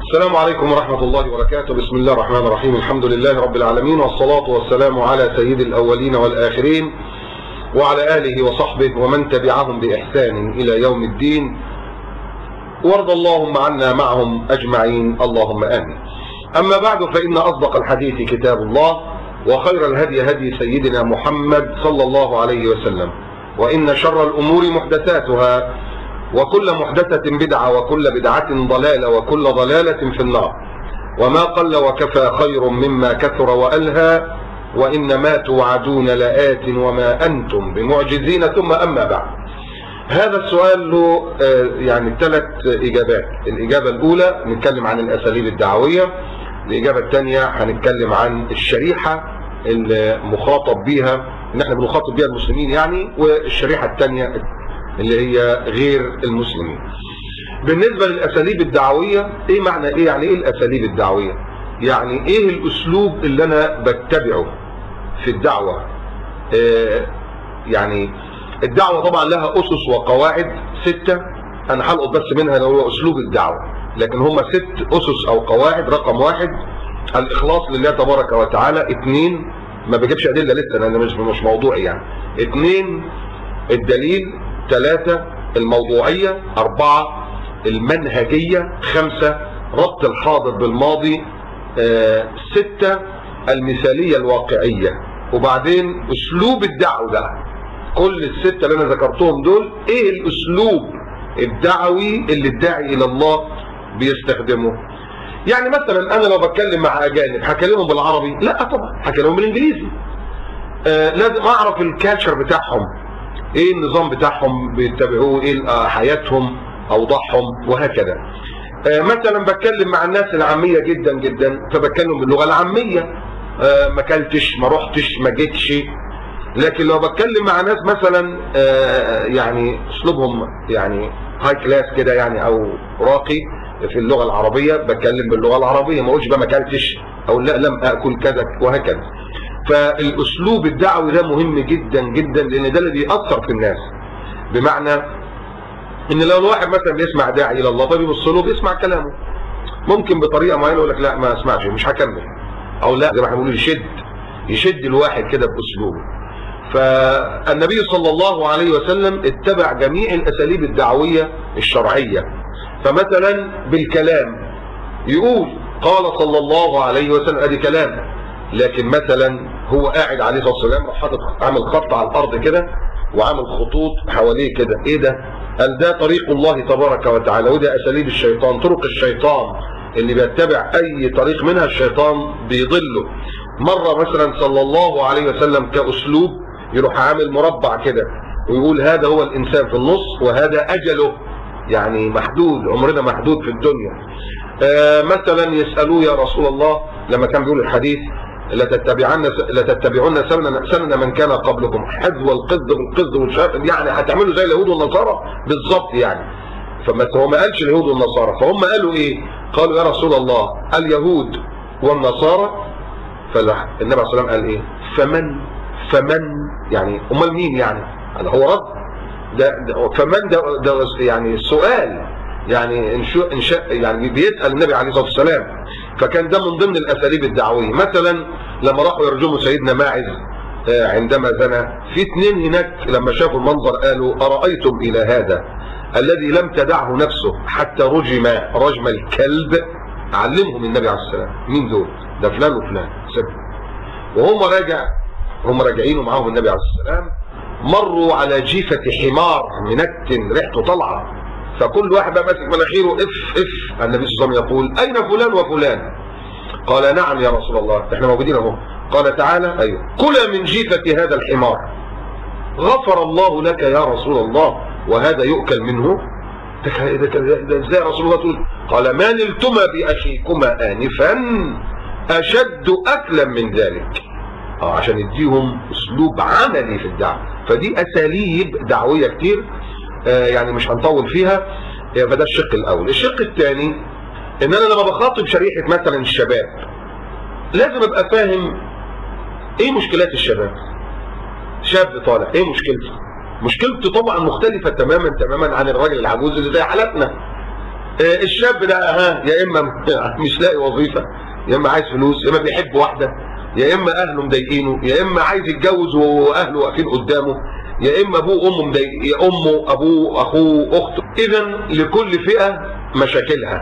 السلام عليكم ورحمة الله وبركاته. بسم الله الرحمن الرحيم. الحمد لله رب العالمين، والصلاة والسلام على سيد الأولين والآخرين وعلى آله وصحبه ومن تبعهم بإحسان إلى يوم الدين، وارض اللهم عنا معهم أجمعين، اللهم آمين. أما بعد، فإن أصدق الحديث كتاب الله، وخير الهدي هدي سيدنا محمد صلى الله عليه وسلم، وإن شر الأمور محدثاتها، وكل محدثة بدعة، وكل بدعة ضلالة، وكل ضلالة في النار. وما قل وكفى خير مما كثر وألهى، وإنما توعدون لآت وما أنتم بمعجزين. ثم أما بعد، هذا السؤال له يعني 3 إجابات. الإجابة الأولى نتكلم عن الأساليب الدعوية، الإجابة الثانية هنتكلم عن الشريحة المخاطب بها، إن احنا بنخاطب بها المسلمين يعني، والشريحة الثانية اللي هي غير المسلمين. بالنسبة للأساليب الدعوية، ايه معنى ايه؟ يعني ايه الأساليب الدعوية؟ يعني ايه الأسلوب اللي انا بتبعه في الدعوة؟ يعني الدعوة طبعا لها أسس وقواعد 6، انا هلقط بس منها لو هو أسلوب الدعوة، لكن هم 6 أسس أو قواعد. رقم 1 الإخلاص لله تبارك وتعالى. 2 ما بجيبش أدلة لسه لأن مش موضوعي يعني. 2 الدليل. 3 الموضوعية. 4 المنهجية. 5 ربط الحاضر بالماضي. 6 المثالية الواقعية. وبعدين أسلوب الدعوة ده. كل ال6 اللي أنا ذكرتهم دول، إيه الأسلوب الدعوي اللي الداعي إلى الله بيستخدمه؟ يعني مثلا أنا لو بتكلم مع أجانب هكلمهم بالعربي؟ لا طبعا، هكلمهم بالإنجليزي. لازم أعرف الكالتشر بتاعهم، ايه النظام بتاعهم بيتبعوه، ايه حياتهم، اوضاعهم، وهكذا. مثلا بتكلم مع الناس العاميه جدا جدا، فبتكلم باللغه العاميه. ما كلتش، ما رحتش، ما جيتش. لكن لو بتكلم مع ناس مثلا يعني اسلوبهم يعني هاي كلاس كده يعني، او راقي في اللغه العربيه، بتكلم باللغه العربيه، ما اقولش بقى ما كلتش او لا لم اكل كذا، وهكذا. فالاسلوب الدعوي ده مهم جدا جدا، لان ده اللي بيأثر في الناس. بمعنى ان لو الواحد مثلا بيسمع داعي الى الله، فبيبص له بيسمع كلامه، ممكن بطريقه معينه يقول لك لا ما اسمعش، مش هكمل، او لا زي ما احنا بنقول يشد الواحد كده باسلوبه. فالنبي صلى الله عليه وسلم اتبع جميع الاساليب الدعويه الشرعيه. فمثلا بالكلام يقول قال صلى الله عليه وسلم، ادي كلام. لكن مثلا هو قاعد عليه الصلاه والسلام، راح حاطط عامل خط على الارض كده وعامل خطوط حواليه كده. ايه ده؟ قال ده طريق الله تبارك وتعالى، وده اساليب الشيطان، طرق الشيطان. اللي بيتبع اي طريق منها الشيطان بيضله. مره مثلا صلى الله عليه وسلم كاسلوب يروح عامل مربع كده ويقول هذا هو الانسان في النص، وهذا اجله، يعني محدود، عمرنا محدود في الدنيا. مثلا يسالوه يا رسول الله، لما كان بيقول الحديث لتتبعون سنن من كان قبلكم، حذو القذ بالقذ والشهاده، يعني هتعملوا زي اليهود والنصارى بالظبط يعني. هو ما قالش اليهود والنصارى، فهم قالوا ايه؟ قالوا يا رسول الله اليهود والنصارى. فالنبي عليه الصلاه والسلام قال ايه؟ فمن يعني امال مين يعني؟ هذا هو رد. ده فمن ده يعني سؤال، يعني يعني بيسال النبي عليه الصلاه والسلام. فكان ده من ضمن الاساليب الدعويه. مثلا لما راحوا يرجموا سيدنا ماعز عندما زنى، في 2 هناك لما شافوا المنظر قالوا ارايتم الى هذا الذي لم تدعه نفسه حتى رجم رجم الكلب. علمهم النبي عليه الصلاه والسلام مين دول، ده فلان وفلان. وهم راجعين ومعاهم النبي عليه الصلاه والسلام، مروا على جيفه حمار منتن ريحته طالعه، فكل واحد بقى ماسك مناخيره اف. النبي صلى الله عليه وسلم يقول اين فلان وفلان؟ قال نعم يا رسول الله، احنا موجودين اهو. قال تعالى ايوه، كل من جيفة هذا الحمار، غفر الله لك يا رسول الله، وهذا يؤكل منه. ده ازاي يا رسول الله تقول؟ قال ما نلتما باخيكما انفا اشد اكلا من ذلك. عشان يديهم اسلوب عملي في الدعوه. فدي اساليب دعويه كتير يعني مش هنطول فيها. فده الشق الاول. الشق الثاني ان انا لما بخاطب شريحه مثلا الشباب، لازم ابقى فاهم ايه مشكلات الشباب. شاب طالع ايه مشكلته؟ مشكلته طبعا مختلفه تماما عن الراجل العجوز اللي زي حالتنا. الشاب ده يا اما مش لاقي وظيفه، يا اما عايز فلوس، يا اما بيحب واحده، يا اما اهله مضايقينه، يا اما عايز يتجوز واهله واقفين قدامه، يا اما ابوه وامه مضايق، يا امه ابوه اخوه اخته. اذا لكل فئه مشاكلها.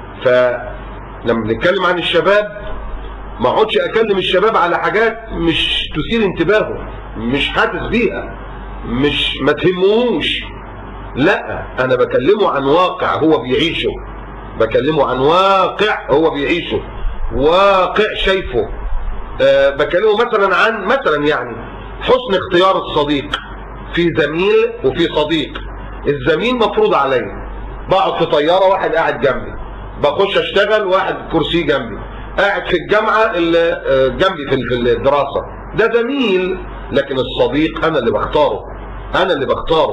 فلما بنتكلم عن الشباب ما اقعدش اكلم الشباب على حاجات مش تثير انتباهه، مش حاسس بيها، مش ما تهموش. لا، انا بكلمه عن واقع هو بيعيشه، بكلمه عن واقع هو بيعيشه، واقع شايفه. بكلمه مثلا عن يعني حسن اختيار الصديق. في زميل وفي صديق. الزميل مفروض عليا، بقعد في طياره واحد قاعد جنبي، بخش اشتغل واحد كرسي جنبي، قاعد في الجامعه اللي جنبي في الدراسه، ده زميل. لكن الصديق انا اللي بختاره، انا اللي بختاره.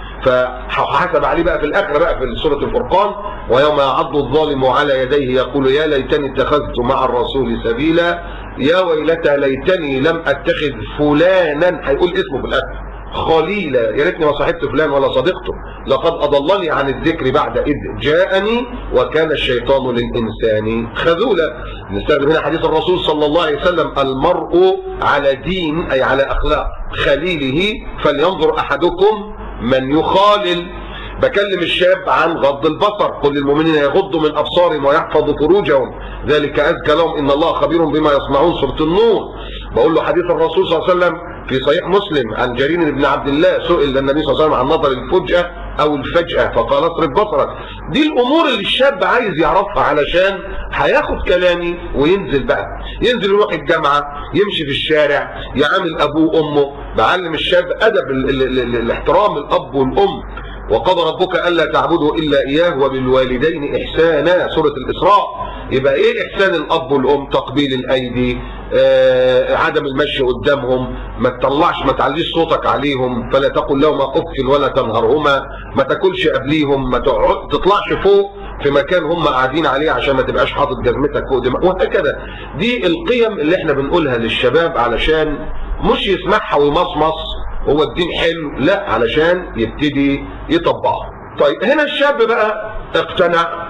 فحسب عليه بقى في الاخر بقى في سوره الفرقان: ويوم يعض الظالم على يديه يقول يا ليتني اتخذت مع الرسول سبيلا يا ويلتى ليتني لم اتخذ فلانا، هيقول اسمه في الاخر، خليلا، يا ريتني ما صاحبت فلان ولا صديقته، لقد اضلني عن الذكر بعد اذ جاءني وكان الشيطان للانسان خذولا. نستخدم هنا حديث الرسول صلى الله عليه وسلم: المرء على دين، اي على اخلاق خليله، فلينظر احدكم من يخالل. بكلم الشاب عن غض البصر: قل للمؤمنين يغضوا من ابصارهم ويحفظوا فروجهم ذلك ازكى لهم ان الله خبير بما يصنعون، سوره النور. بقول له حديث الرسول صلى الله عليه وسلم في صحيح مسلم عن جرير بن عبد الله: سئل النبي صلى الله عليه وسلم عن نظر الفجأة او الفجأة فقال اصرف بصرك. دي الامور اللي الشاب عايز يعرفها علشان هياخد كلامي وينزل بقى، ينزل يروح الجامعه، يمشي في الشارع، يعامل ابوه وامه. بعلم الشاب ادب الاحترام الاب والام. وقضى ربك الا تعبدوا الا اياه وبالوالدين احسانا، سوره الاسراء. يبقى ايه احسان الاب والام؟ تقبيل الايدي، عدم المشي قدامهم، ما تعليش صوتك عليهم، فلا تقل لهما اف ولا تنهرهما، ما تاكلش قبليهم، ما تطلعش فوق في مكان هم قاعدين عليه عشان ما تبقاش حاطط جزمتك فوق دماغك، وهكذا. دي القيم اللي احنا بنقولها للشباب علشان مش يسمعها ويمصمص هو الدين حلو، لا، علشان يبتدي يطبقها. طيب هنا الشاب بقى اقتنع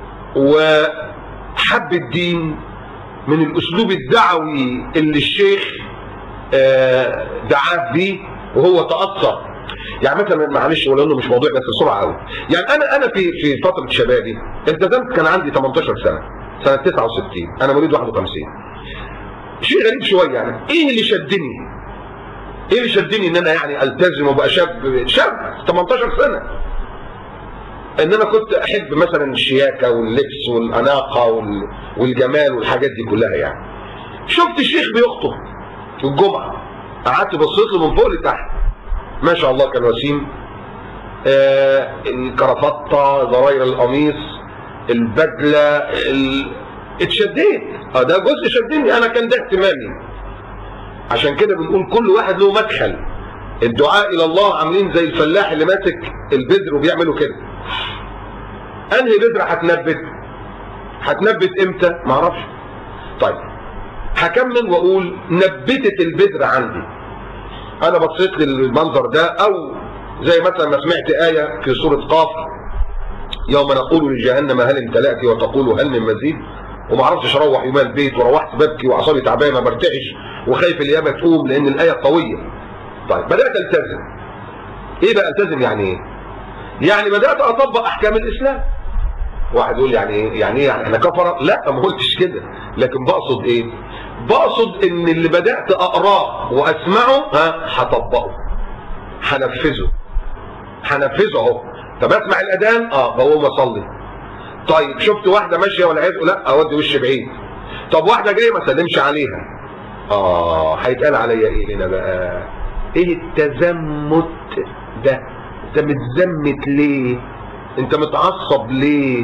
وحب الدين من الاسلوب الدعوي اللي الشيخ دعاه بيه وهو تأثر. يعني مثلا معلش ولو انه مش موضوع بس بسرعه قوي، يعني انا في فتره شبابي التزمت، كان عندي 18 سنه، سنه 69، انا مواليد 51. شيء غريب شويه، يعني ايه اللي شدني؟ ايه اللي شدني ان انا يعني التزم وابقى شاب 18 سنه؟ ان انا كنت احب مثلا الشياكه واللبس والاناقه والجمال والحاجات دي كلها. يعني شفت الشيخ بيخطب في الجمعه، قعدت بصيت له من فوق لتحت، ما شاء الله كان وسيم، الكرافته، زراير القميص، البدله، اتشديت. ده جزء شدني، انا كان ده اهتمامي. عشان كده بنقول كل واحد له مدخل. الدعاء الى الله عاملين زي الفلاح اللي ماسك البذر وبيعملوا كده. انهي بذره هتنبت امتى؟ معرفش. طيب هكمل واقول نبتت البذره عندي. انا بصيت للمنظر ده، او زي مثلا ما سمعت ايه في سوره قاف: يوم نقول لجهنم هل امتلأت وتقول هل من مزيد. وما عرفتش اروح يوم البيت، وروحت ببكي واعصابي تعبانه، برتعش وخايف اليابه تقوم لان الايه قويه. طيب بدات التزم. ايه بقى التزم يعني ايه؟ يعني بدات اطبق احكام الاسلام. واحد يقول يعني ايه؟ يعني احنا كفره؟ لا، ما قلتش كده، لكن بقصد ايه؟ بقصد ان اللي بدات اقراه واسمعه هطبقه، هنفذه اهو. طب اسمع الاذان، بقوم اصلي. طيب شفت واحده ماشيه والعياذ، لا، اودي وشي بعيد. طب واحده جايه ما اسلمش عليها، هيتقال عليا ايه هنا بقى؟ ايه التزمت ده؟ انت متزمت ليه؟ انت متعصب ليه؟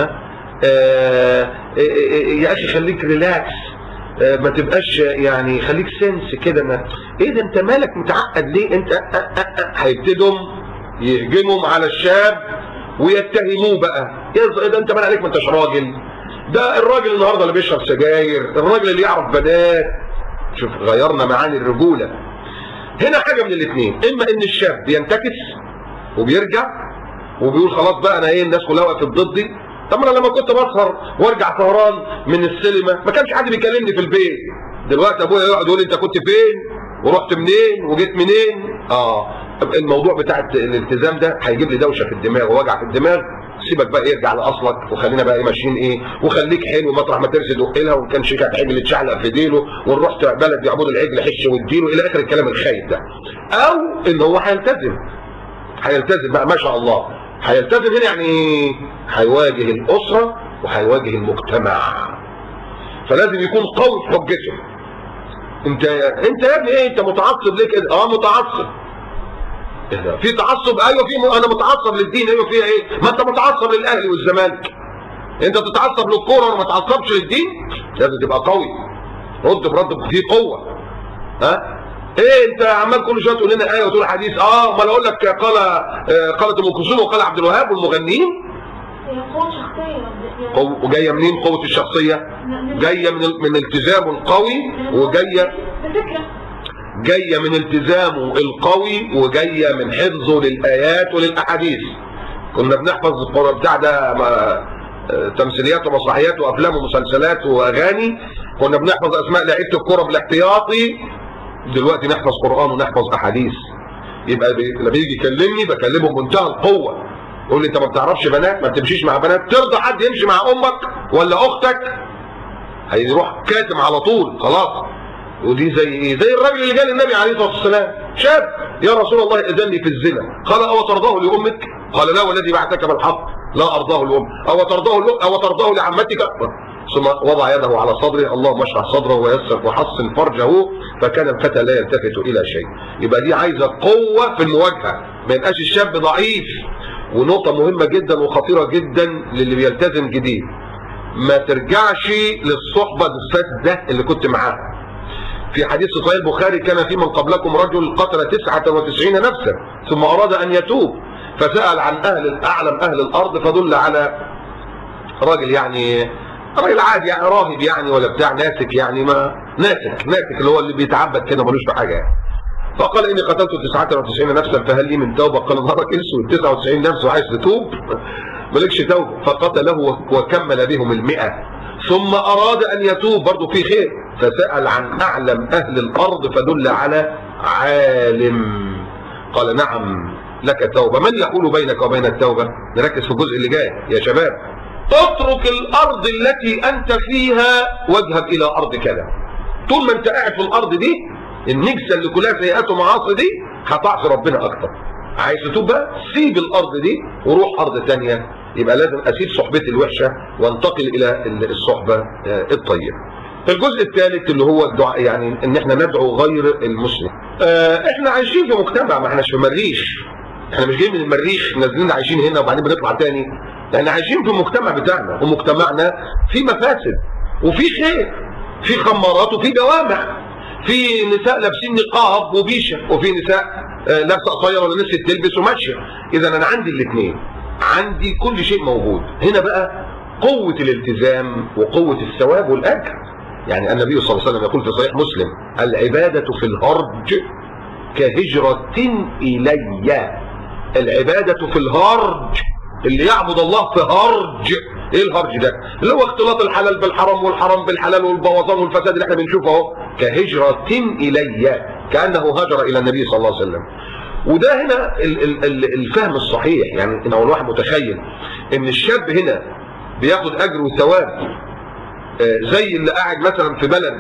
يا اخي خليك ريلاكس، ما تبقاش يعني، خليك سنس كده. ما ايه ده انت مالك متعقد ليه؟ انت هيبتدوا يهجموا على الشاب ويتهموه بقى. ايه ده انت مال عليك؟ ما انتش راجل. ده الراجل النهارده اللي بيشرب سجاير، الراجل اللي يعرف بنات. شوف غيرنا معاني الرجوله. هنا حاجه من الاثنين: اما ان الشاب بينتكس وبيرجع، وبيقول خلاص بقى انا ايه الناس كلها وقفت ضدي. طب انا لما كنت بسهر وارجع سهران من السينما ما كانش حد بيكلمني في البيت. دلوقتي ابويا يقعد يقول لي انت كنت فين ورحت منين وجيت منين. الموضوع بتاع الالتزام ده هيجيب لي دوشه في الدماغ ووجع في الدماغ. سيبك بقى ارجع لاصلك وخلينا بقى ماشيين وخليك حلو مطرح ما ترسي دقيلها، وان كان شيكات عجل تشعلق في ديله، ونروح بلد يعبدوا العجل حش واديله الى اخر الكلام الخايب ده. او ان هو هيلتزم بقى ما شاء الله. هيلتزم هنا يعني هيواجه الاسره وهيواجه المجتمع، فلازم يكون قوي في حجته. انت يا ابني ايه انت متعصب ليه كده؟ متعصب. في تعصب؟ ايوه انا متعصب للدين. ايوه فيها ايه؟ ما انت متعصب للاهلي والزمالك. انت تتعصب للكوره وما تتعصبش للدين؟ لازم تبقى قوي. رد برد فيه قوه. ايه انت عمال كل شويه تقول لنا ايه وتقول حديث؟ امال اقول لك قالت ام كلثوم وقال عبد الوهاب والمغنيين. قوة شخصية. وجايه منين قوه الشخصيه؟ جايه من التزامه القوي، جايه من التزامه القوي، وجايه من حفظه للايات وللاحاديث. كنا بنحفظ القرآن بتاع ده تمثيليات ومسرحيات وافلام ومسلسلات واغاني، كنا بنحفظ اسماء لعيبه الكوره بالاحتياطي. دلوقتي نحفظ قرآن ونحفظ احاديث. يبقى لما يجي يكلمني بكلمه بمنتهى القوه. يقول لي انت ما بتعرفش بنات، ما بتمشيش مع بنات، ترضى حد يمشي مع امك ولا اختك؟ هيروح كاتم على طول خلاص. ودي زي ايه؟ زي الراجل اللي جاء للنبي عليه الصلاه والسلام، شاب يا رسول الله اذنني في الزنا. قال او ترضاه لامك؟ قال لا والذي بعثك بالحق لا ارضاه لام. او ترضاه لعمتك؟ ثم وضع يده على صدره، اللهم اشرح صدره ويسر وحصن فرجه، فكان الفتى لا يلتفت الى شيء. يبقى دي عايزه قوه في المواجهه، ما يبقاش الشاب ضعيف. ونقطه مهمه جدا وخطيره جدا للي بيلتزم جديد، ما ترجعش للصحبه الفاسده اللي كنت معاها. في حديث صحيح البخاري كان في من قبلكم رجل قتل 99 نفسا ثم اراد ان يتوب فسأل عن اعلم اهل الارض فدل على راجل، يعني راجل عادي يعني راهب يعني ولا بتاع ناسك، يعني ما ناسك اللي هو اللي بيتعبد كده ملوش في حاجه يعني. فقال اني قتلت 99 نفسا فهل لي من توبه؟ قال نهارك اسود، 99 نفس وعايز تتوب؟ مالكش توبه. فقتله وكمل بهم 100 ثم اراد ان يتوب، برضه في خير، فسأل عن اعلم اهل الارض فدل على عالم. قال نعم لك توبه. من يقول بينك وبين التوبه؟ نركز في الجزء اللي جاي يا شباب. اترك الارض التي انت فيها واذهب الى ارض كذا. طول ما انت قاعد في الارض دي النجسه اللي كلها سيئات ومعاصي دي هتعصي ربنا اكتر. عايز تتوب بقى سيب الارض دي وروح ارض ثانيه. يبقى لازم اسيب صحبتي الوحشه وانتقل الى الصحبه الطيبه. الجزء الثالث اللي هو الدعاء، يعني ان احنا ندعو غير المسلم. احنا عايشين في مجتمع، ما احناش في مريخ، احنا مش جايين من المريخ نازلين عايشين هنا وبعدين بنطلع تاني. احنا عايشين في المجتمع بتاعنا، ومجتمعنا فيه مفاسد وفي خير، في خمارات وفي جوامع، في نساء لابسين نقاب وبيشه، وفي نساء لابسه قصيره ولا نسيت تلبس وماشيه. اذا انا عندي الاثنين، عندي كل شيء موجود. هنا بقى قوه الالتزام وقوه الثواب والاجر. يعني النبي صلى الله عليه وسلم يقول في صحيح مسلم: العباده في الهرج كهجره الي. العباده في الهرج، اللي يعبد الله في هرج. ايه الهرج ده؟ اللي هو اختلاط الحلال بالحرام والحرام بالحلال والبوظان والفساد اللي احنا بنشوفه اهو. كهجره الي، كانه هاجر الى النبي صلى الله عليه وسلم. وده هنا الفهم الصحيح. يعني ان الواحد متخيل ان الشاب هنا بياخد اجر وثواب زي اللي قاعد مثلا في بلد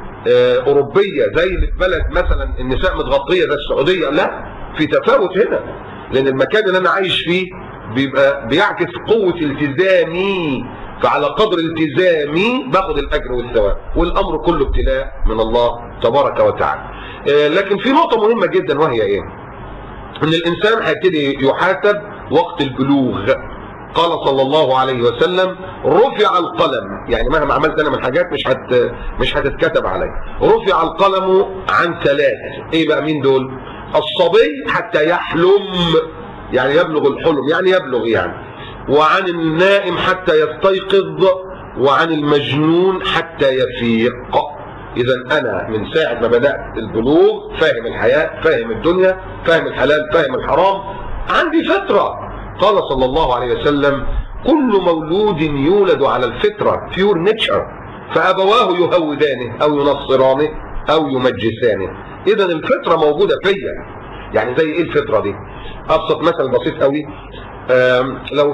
اوروبيه، زي اللي في بلد مثلا النساء متغطيه زي السعوديه. لا، في تفاوت هنا، لان المكان اللي انا عايش فيه بيبقى بيعكس قوه التزامي، فعلى قدر التزامي باخد الاجر والثواب، والامر كله ابتلاء من الله تبارك وتعالى. لكن في نقطه مهمه جدا، وهي ايه؟ ان الانسان هيبتدي يحاسب وقت البلوغ. قال صلى الله عليه وسلم: رفع القلم، يعني مهما عملت انا من حاجات مش هتتكتب علي. رفع القلم عن 3. ايه بقى مين دول؟ الصبي حتى يحلم، يعني يبلغ الحلم، يعني يبلغ يعني. وعن النائم حتى يستيقظ، وعن المجنون حتى يفيق. اذا انا من ساعه ما بدات البلوغ فاهم الحياه، فاهم الدنيا، فاهم الحلال، فاهم الحرام. عندي فتره قال صلى الله عليه وسلم: كل مولود يولد على الفطرة pure nature فأبواه يهودانه أو ينصرانه أو يمجسانه. إذا الفطرة موجودة فيا. يعني زي إيه الفطرة دي؟ أبسط مثل بسيط قوي. لو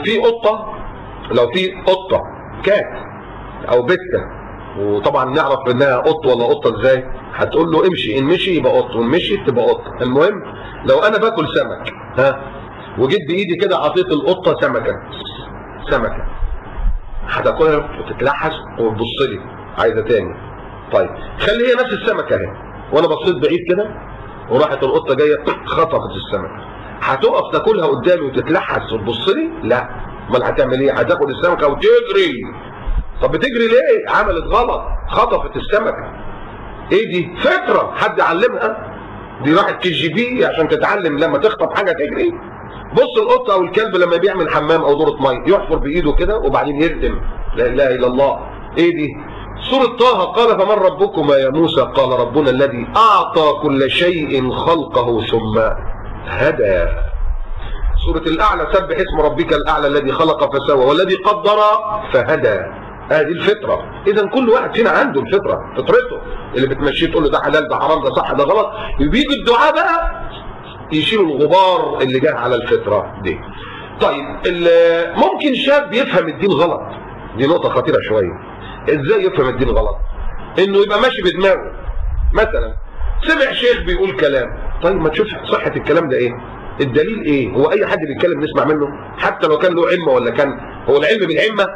في قطة كات أو بتة، وطبعا نعرف إنها قط ولا قطة إزاي؟ هتقول له امشي، إن مشي يبقى قط وإن مشي تبقى قطة. المهم لو أنا باكل سمك وجيت بإيدي كده عطيت القطة سمكة هتاكلها وتتلحس وتبص لي عايزة تاني. طيب خلي هي نفس السمكة اهي، وأنا بصيت بعيد كده وراحت القطة جاية خطفت السمكة، هتقف تاكلها قدامي وتتلحس وتبص لي؟ لا. امال هتعمل ايه؟ هتاخد السمكة وتجري. طب بتجري ليه؟ عملت غلط، خطفت السمكة. ايه دي؟ فطرة حد علمها؟ دي راحت KGB عشان تتعلم لما تخطف حاجة تجري؟ بص القطة او الكلب لما بيعمل حمام او دورة مية يحفر بايده كده وبعدين يردم. لا اله الا الله. ايه دي؟ سورة طه قال: فمن ربكما يا موسى؟ قال: ربنا الذي اعطى كل شيء خلقه ثم هدى. سورة الاعلى: سبح اسم ربك الاعلى الذي خلق فسوى والذي قدر فهدى. هذه الفطرة. اذا كل واحد فينا عنده الفطرة، فطرته اللي بتمشيه تقول له ده حلال ده حرام ده صح ده غلط. بيجي الدعاء بقى يشيلوا الغبار اللي جه على الفطرة دي. طيب ممكن شاب يفهم الدين غلط. دي نقطة خطيرة شوية. ازاي يفهم الدين غلط؟ انه يبقى ماشي بدماغه. مثلا سمع شيخ بيقول كلام، طيب ما تشوف صحة الكلام ده ايه؟ الدليل ايه؟ هو اي حد بيتكلم نسمع منه؟ حتى لو كان له علم ولا كان هو العلم بالعمة؟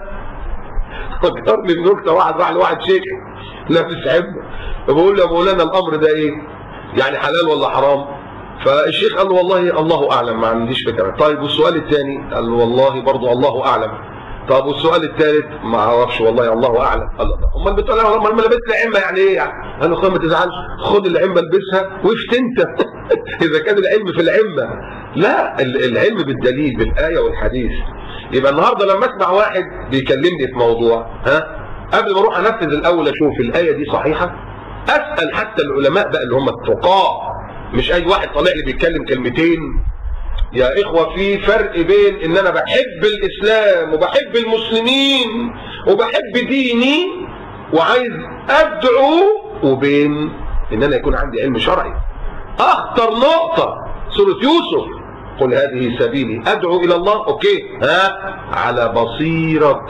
فكرني بنكتة، واحد راح لواحد شيخ لابس عمة بقول له: يا مولانا الامر ده ايه؟ يعني حلال ولا حرام؟ فالشيخ قال له: والله الله اعلم، ما عنديش فكره. طيب والسؤال الثاني؟ قال له: والله برضه الله اعلم. طب والسؤال الثالث؟ ما اعرفش والله الله اعلم. قال له: امال بتقول له امال ما لبست العمه يعني ايه يعني؟ قال له: ما تزعلش، خد العمه البسها وافت انت. اذا كان العلم في العمه. لا، العلم بالدليل بالايه والحديث. يبقى النهارده لما اسمع واحد بيكلمني في موضوع قبل ما اروح انفذ الاول اشوف الايه دي صحيحه، اسال حتى العلماء بقى اللي هم الفقهاء، مش اي واحد طالع لي بيتكلم كلمتين. يا اخوة في فرق بين ان انا بحب الاسلام وبحب المسلمين وبحب ديني وعايز ادعو، وبين ان انا يكون عندي علم شرعي. اخطر نقطة سورة يوسف: قل هذه سبيلي ادعو الى الله. اوكي، على بصيرة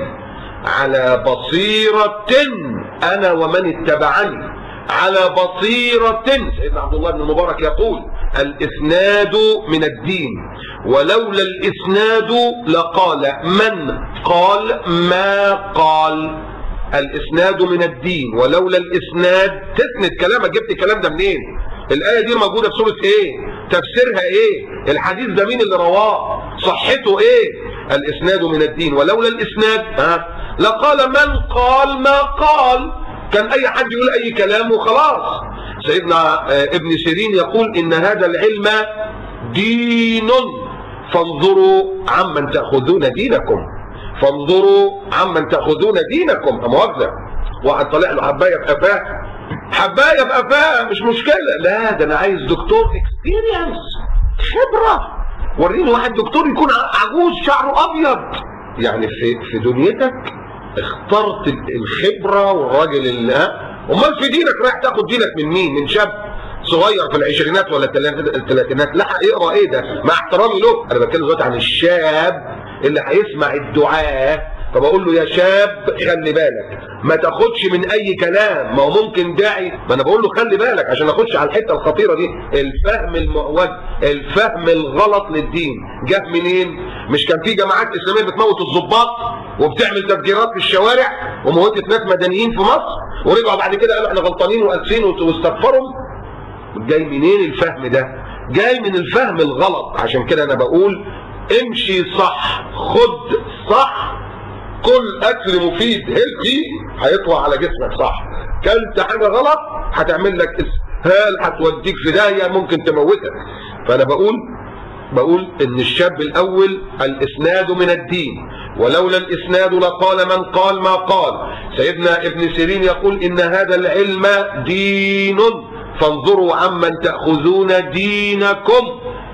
انا ومن اتبعني، على بصيرة. سيدنا عبد الله بن المبارك يقول: الإسناد من الدين، ولولا الإسناد لقال من قال ما قال. الإسناد من الدين، ولولا الإسناد. تسند كلامك، جبت الكلام ده منين؟ الآية دي موجودة في سورة إيه؟ تفسيرها إيه؟ الحديث ده مين اللي رواه؟ صحته إيه؟ الإسناد من الدين، ولولا الإسناد لقال من قال ما قال. كان اي حد يقول اي كلام وخلاص. سيدنا ابن سيرين يقول: ان هذا العلم دين فانظروا عمن تأخذون دينكم. فانظروا عمن تأخذون دينكم. مؤاخذة، واحد طالع له حباية في قفاه مش مشكلة. لا، ده انا عايز دكتور اكسبيرينس، خبرة. وريني واحد دكتور يكون عجوز شعره ابيض. يعني في دنيتك اخترت الخبرة والراجل اللي امال في دينك رايح تاخد دينك من مين؟ من شاب صغير في العشرينات ولا الثلاثينات؟ لا، اقرا ايه ده؟ مع احترامي له، انا بتكلم دلوقتي عن الشاب اللي هيسمع الدعاء. فبقول له: يا شاب خلي بالك، ما تاخدش من اي كلام، ما هو ممكن داعي. ما انا بقول له خلي بالك عشان اخش على الحته الخطيره دي، الفهم المعوج، الفهم الغلط للدين. جه منين؟ مش كان في جماعات اسلاميه بتموت الضباط وبتعمل تفجيرات في الشوارع وموتت ناس مدنيين في مصر، ورجعوا بعد كده قالوا احنا غلطانين واسفين واستغفروا؟ جاي منين الفهم ده؟ جاي من الفهم الغلط. عشان كده انا بقول: امشي صح، خد صح، كل اكل مفيد هيلثي هيطوى على جسمك صح. كلت حاجه غلط هتعمل لك اسهال، هتوديك في داهيه، ممكن تموتك. فانا بقول ان الشاب الاول: الاسناد من الدين، ولولا الاسناد لقال من قال ما قال. سيدنا ابن سيرين يقول: ان هذا العلم دين فانظروا عمن تأخذون دينكم.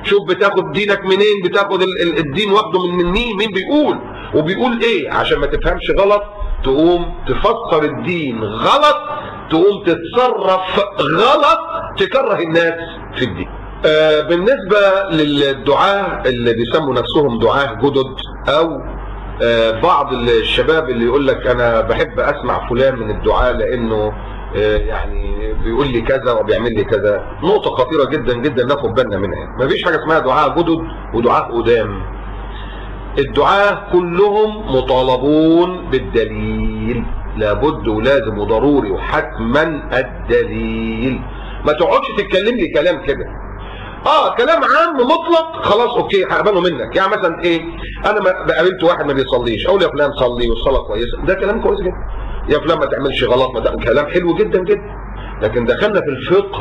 شوف بتاخد دينك منين، بتاخد الدين واخده من مين بيقول وبيقول ايه، عشان ما تفهمش غلط تقوم تفسر الدين غلط، تقوم تتصرف غلط، تكره الناس في الدين. بالنسبة للدعاة اللي بيسموا نفسهم دعاة جدد، او بعض الشباب اللي يقول لك انا بحب اسمع فلان من الدعاة لانه يعني بيقول لي كذا وبيعمل لي كذا، نقطة خطيرة جدا جدا ناخد بالنا منها. مفيش حاجة اسمها دعاة جدد ودعاة قدام. الدعاة كلهم مطالبون بالدليل، لابد ولازم وضروري وحتما الدليل. ما تقعدش تتكلم لي كلام كده كلام عام مطلق خلاص اوكي هقبله منك. يعني مثلا ايه، انا ما قابلت واحد ما بيصليش اقول يا فلان صلي والصلاه كويسه، ده كلام كويس جدا. يا فلان ما تعملش غلط، ما تعمل، كلام حلو جدا جدا. لكن دخلنا في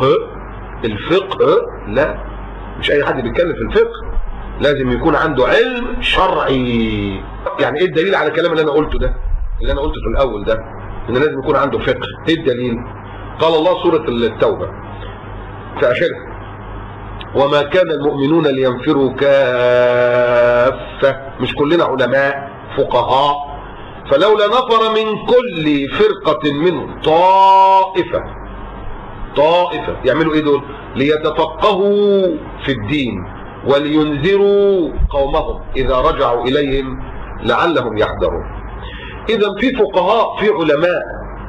الفقه لا، مش اي حد بيتكلم في الفقه، لازم يكون عنده علم شرعي. يعني ايه الدليل على الكلام اللي انا قلته ده، اللي انا قلته في الاول ده، ان لازم يكون عنده فقه. ايه الدليل؟ قال الله سوره التوبه في اخرها وما كان المؤمنون لينفروا كافة، مش كلنا علماء فقهاء، فلولا نفر من كل فرقة منهم طائفة يعملوا ايه دول؟ ليتفقهوا في الدين ولينذروا قومهم إذا رجعوا إليهم لعلهم يحذرون. إذا في فقهاء، في علماء.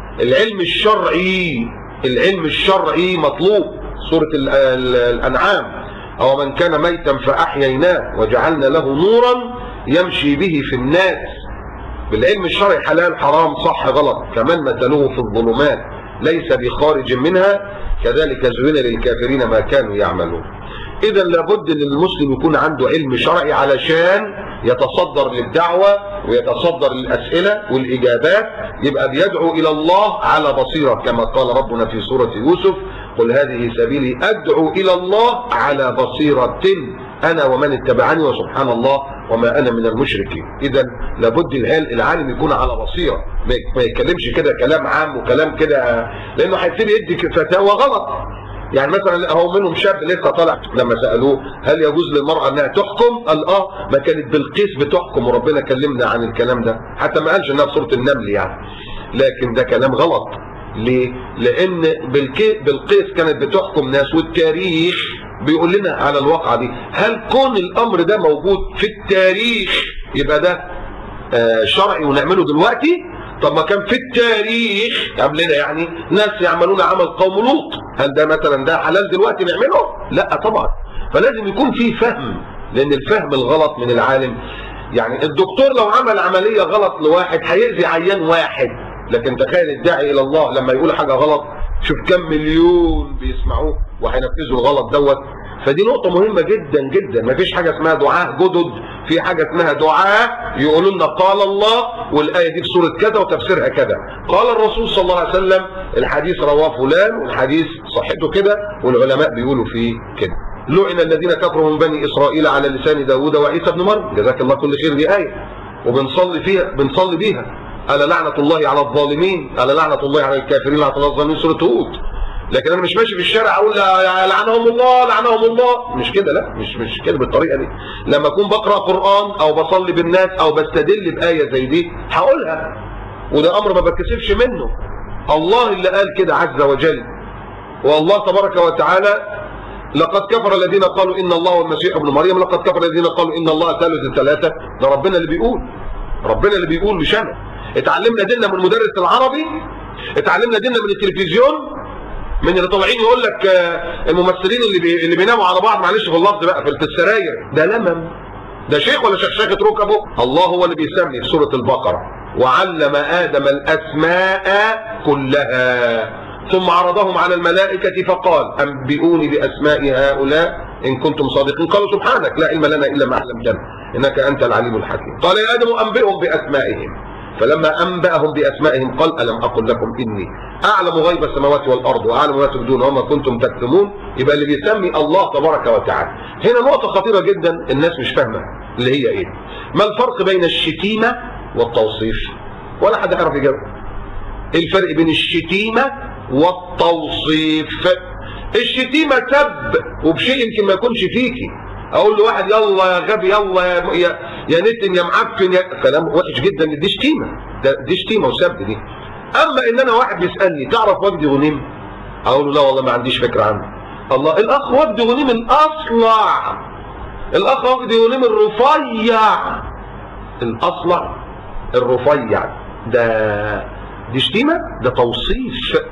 العلم الشرعي مطلوب. سورة الأنعام أو من كان ميتا فأحييناه وجعلنا له نورا يمشي به في الناس. بالعلم الشرعي حلال حرام صح غلط، كمان مثله في الظلمات ليس بخارج منها كذلك زين للكافرين ما كانوا يعملون. إذا لابد ان المسلم يكون عنده علم شرعي علشان يتصدر للدعوة ويتصدر للأسئلة والإجابات، يبقى بيدعو إلى الله على بصيرة كما قال ربنا في سورة يوسف قل هذه سبيلي أدعو إلى الله على بصيرة أنا ومن اتبعني وسبحان الله وما أنا من المشركين. إذا لابد العالم يكون على بصيرة، ما يتكلمش كده كلام عام وكلام كده، لأنه هيبتدي يدي فتاوى غلط. يعني مثلا هو منهم شاب لسه طالع لما سألوه هل يجوز للمرأة انها تحكم؟ قال ما كانت بلقيس بتحكم وربنا كلمنا عن الكلام ده، حتى ما قالش انها في سورة النمل يعني، لكن ده كلام غلط. ليه؟ لان بلقيس كانت بتحكم ناس، والتاريخ بيقول لنا على الواقعة دي. هل كون الامر ده موجود في التاريخ يبقى ده شرعي ونعمله دلوقتي؟ طب ما كان في التاريخ قبلنا يعني ناس يعملون عمل قوم لوط، هل ده مثلا ده حلال دلوقتي نعمله؟ لا طبعا. فلازم يكون في فهم، لان الفهم الغلط من العالم. يعني الدكتور لو عمل عملية غلط لواحد هيأذي عيان واحد، لكن تخيل الداعي الى الله لما يقول حاجة غلط شوف كم مليون بيسمعوه وهينفذوا الغلط دوت. فدي نقطة مهمة جدا جدا. مفيش حاجة اسمها دعاة جدد، في حاجة اسمها دعاة يقولوا لنا قال الله والآية دي في سورة كذا وتفسيرها كذا، قال الرسول صلى الله عليه وسلم الحديث رواه فلان والحديث صحته كده والعلماء بيقولوا فيه كده. لعن الذين كفروا من بني إسرائيل على لسان داود وعيسى بن مريم، جزاك الله كل خير. دي آية وبنصلي بيها ألا لعنة الله على الظالمين، ألا لعنة الله على الكافرين، لعنة الله على الظالمين، سورة هود. لكن انا مش ماشي في الشارع اقول لعنهم الله لعنهم الله، مش كده، لا مش كده بالطريقه دي. لما اكون بقرا قران او بصلي بالناس او بستدل بايه زي دي هقولها، وده امر ما بتكسفش منه. الله اللي قال كده عز وجل، والله تبارك وتعالى لقد كفر الذين قالوا ان الله والمسيح ابن مريم، لقد كفر الذين قالوا ان الله ثالث ثلاثه. ده ربنا اللي بيقول مش انا. اتعلمنا ديننا من مدرس العربي، اتعلمنا ديننا من التلفزيون، من اللي طالعين يقول لك الممثلين اللي بيناموا على بعض، معلش في اللفظ بقى، في السراير. ده لمم، ده شيخ ولا شخشاخة ركبه؟ الله هو اللي بيسمي في سورة البقرة وعلم آدم الأسماء كلها ثم عرضهم على الملائكة فقال أنبئوني بأسماء هؤلاء إن كنتم صادقين. قالوا سبحانك لا علم لنا إلا ما علمتنا إنك أنت العليم الحكيم. قال يا آدم أنبئهم بأسمائهم، فلما أنبأهم بأسمائهم قال ألم أقل لكم إني أعلم غيب السماوات والأرض وأعلم ما تبدون وما كنتم تكتمون. يبقى اللي بيسمي الله تبارك وتعالى. هنا نقطة خطيرة جدا الناس مش فاهمة، اللي هي إيه؟ ما الفرق بين الشتيمة والتوصيف؟ ولا حد يعرف يجاوب. إيه الفرق بين الشتيمة والتوصيف؟ الشتيمة سب وبشيء يمكن ما يكونش فيكي، اقول له واحد يلا يا غبي، يلا يا نتن يا معفن، كلام وحش جدا. دي شتيمه، دي شتيمه وسب دي. اما ان انا واحد بيسالني تعرف وجدي غنيم؟ اقول له لا والله ما عنديش فكره عنه. الله، الاخ وجدي غنيم الاصلع، الاخ وجدي غنيم الرفيع، الاصلع الرفيع، دي شتيمه؟ ده توصيف،